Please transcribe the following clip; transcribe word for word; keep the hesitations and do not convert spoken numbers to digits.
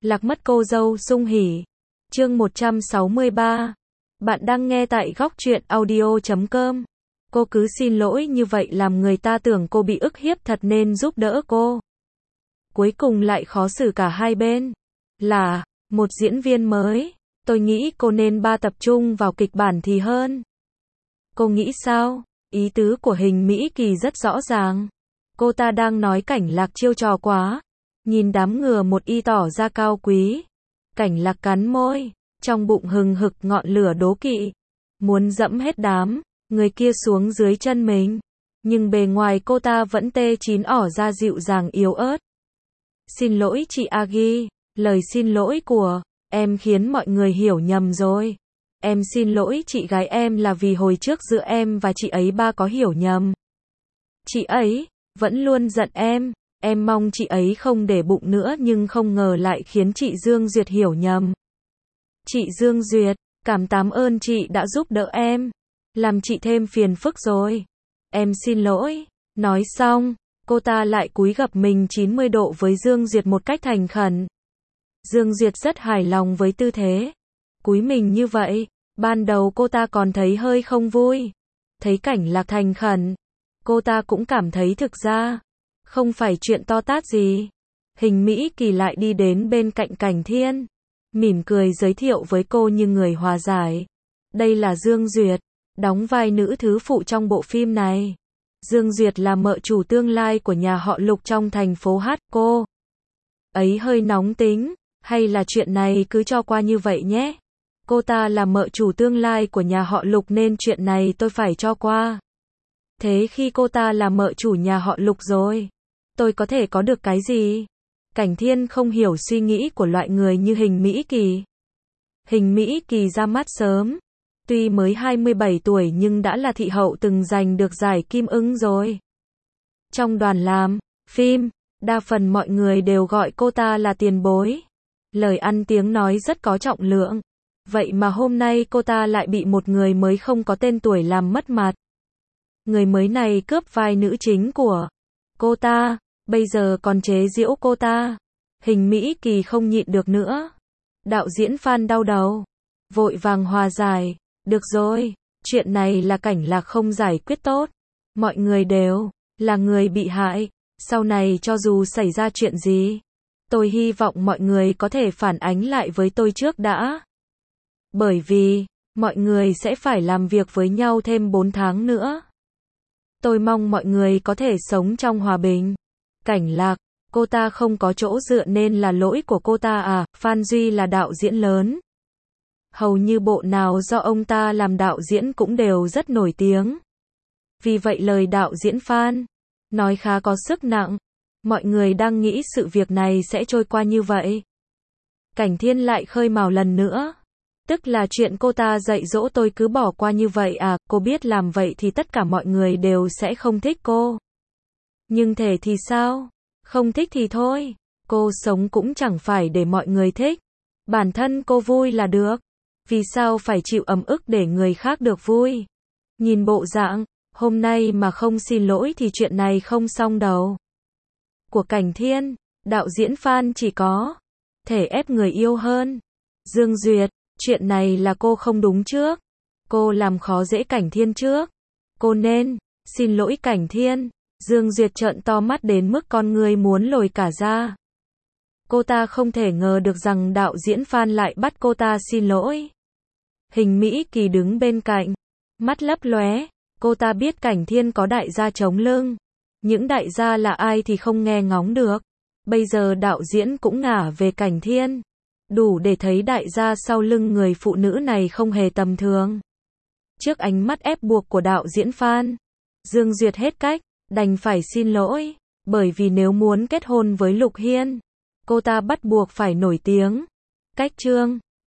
Lạc mất cô dâu Sung Hỉ. Chương một trăm sáu mươi ba. Bạn đang nghe tại góc truyện audio chấm com. Cô cứ xin lỗi như vậy làm người ta tưởng cô bị ức hiếp thật nên giúp đỡ cô. Cuối cùng lại khó xử cả hai bên. Là một diễn viên mới, tôi nghĩ cô nên ba tập trung vào kịch bản thì hơn. Cô nghĩ sao? Ý tứ của Hình Mỹ Kỳ rất rõ ràng. Cô ta đang nói Cảnh Lạc chiêu trò quá. Nhìn đám ngựa một y tỏ ra cao quý. Cảnh Lạc cắn môi, trong bụng hừng hực ngọn lửa đố kỵ. Muốn dẫm hết đám người kia xuống dưới chân mình. Nhưng bề ngoài cô ta vẫn tê chín ỏ ra dịu dàng yếu ớt. Xin lỗi chị Agi, lời xin lỗi của em khiến mọi người hiểu nhầm rồi. Em xin lỗi chị gái em là vì hồi trước giữa em và chị ấy ba có hiểu nhầm. Chị ấy vẫn luôn giận em, em mong chị ấy không để bụng nữa nhưng không ngờ lại khiến chị Dương Duyệt hiểu nhầm. Chị Dương Duyệt, cảm tám ơn chị đã giúp đỡ em, làm chị thêm phiền phức rồi. Em xin lỗi. Nói xong, cô ta lại cúi gập mình chín mươi độ với Dương Duyệt một cách thành khẩn. Dương Duyệt rất hài lòng với tư thế cúi mình như vậy. Ban đầu cô ta còn thấy hơi không vui. Thấy Cảnh Lạc thành khẩn, cô ta cũng cảm thấy thực ra không phải chuyện to tát gì. Hình Mỹ Kỳ lại đi đến bên cạnh Cảnh Thiên, mỉm cười giới thiệu với cô như người hòa giải. Đây là Dương Duyệt, đóng vai nữ thứ phụ trong bộ phim này. Dương Duyệt là mợ chủ tương lai của nhà họ Lục trong thành phố Hát. Cô ấy hơi nóng tính, hay là chuyện này cứ cho qua như vậy nhé. Cô ta là mợ chủ tương lai của nhà họ Lục nên chuyện này tôi phải cho qua. Thế khi cô ta là mợ chủ nhà họ Lục rồi, tôi có thể có được cái gì? Cảnh Thiên không hiểu suy nghĩ của loại người như Hình Mỹ Kỳ. Hình Mỹ Kỳ ra mắt sớm. Tuy mới hai mươi bảy tuổi nhưng đã là thị hậu từng giành được giải Kim Ưng rồi. Trong đoàn làm phim, đa phần mọi người đều gọi cô ta là tiền bối. Lời ăn tiếng nói rất có trọng lượng. Vậy mà hôm nay cô ta lại bị một người mới không có tên tuổi làm mất mặt. Người mới này cướp vai nữ chính của cô ta, bây giờ còn chế giễu cô ta. Hình Mỹ Kỳ không nhịn được nữa. Đạo diễn Phan đau đầu, vội vàng hòa giải. Được rồi, chuyện này là Cảnh Lạc không giải quyết tốt. Mọi người đều là người bị hại. Sau này cho dù xảy ra chuyện gì, tôi hy vọng mọi người có thể phản ánh lại với tôi trước đã. Bởi vì, mọi người sẽ phải làm việc với nhau thêm bốn tháng nữa. Tôi mong mọi người có thể sống trong hòa bình. Cảnh Lạc, cô ta không có chỗ dựa nên là lỗi của cô ta à? Phan Duy là đạo diễn lớn. Hầu như bộ nào do ông ta làm đạo diễn cũng đều rất nổi tiếng. Vì vậy lời đạo diễn Phan nói khá có sức nặng. Mọi người đang nghĩ sự việc này sẽ trôi qua như vậy. Cảnh Thiên lại khơi mào lần nữa. Tức là chuyện cô ta dạy dỗ tôi cứ bỏ qua như vậy à? Cô biết làm vậy thì tất cả mọi người đều sẽ không thích cô. Nhưng thể thì sao? Không thích thì thôi. Cô sống cũng chẳng phải để mọi người thích. Bản thân cô vui là được. Vì sao phải chịu ấm ức để người khác được vui? Nhìn bộ dạng hôm nay mà không xin lỗi thì chuyện này không xong đâu. Của Cảnh Thiên, đạo diễn Phan chỉ có thể ép người yêu hơn. Dương Duyệt, chuyện này là cô không đúng trước. Cô làm khó dễ Cảnh Thiên trước. Cô nên xin lỗi Cảnh Thiên. Dương Duyệt trợn to mắt đến mức con người muốn lồi cả ra. Cô ta không thể ngờ được rằng đạo diễn Phan lại bắt cô ta xin lỗi. Hình Mỹ Kỳ đứng bên cạnh, mắt lấp lóe. Cô ta biết Cảnh Thiên có đại gia chống lưng. Những đại gia là ai thì không nghe ngóng được. Bây giờ đạo diễn cũng ngả về Cảnh Thiên. Đủ để thấy đại gia sau lưng người phụ nữ này không hề tầm thường. Trước ánh mắt ép buộc của đạo diễn Phan, Dương Duyệt hết cách, đành phải xin lỗi. Bởi vì nếu muốn kết hôn với Lục Hiên, cô ta bắt buộc phải nổi tiếng. Cách chương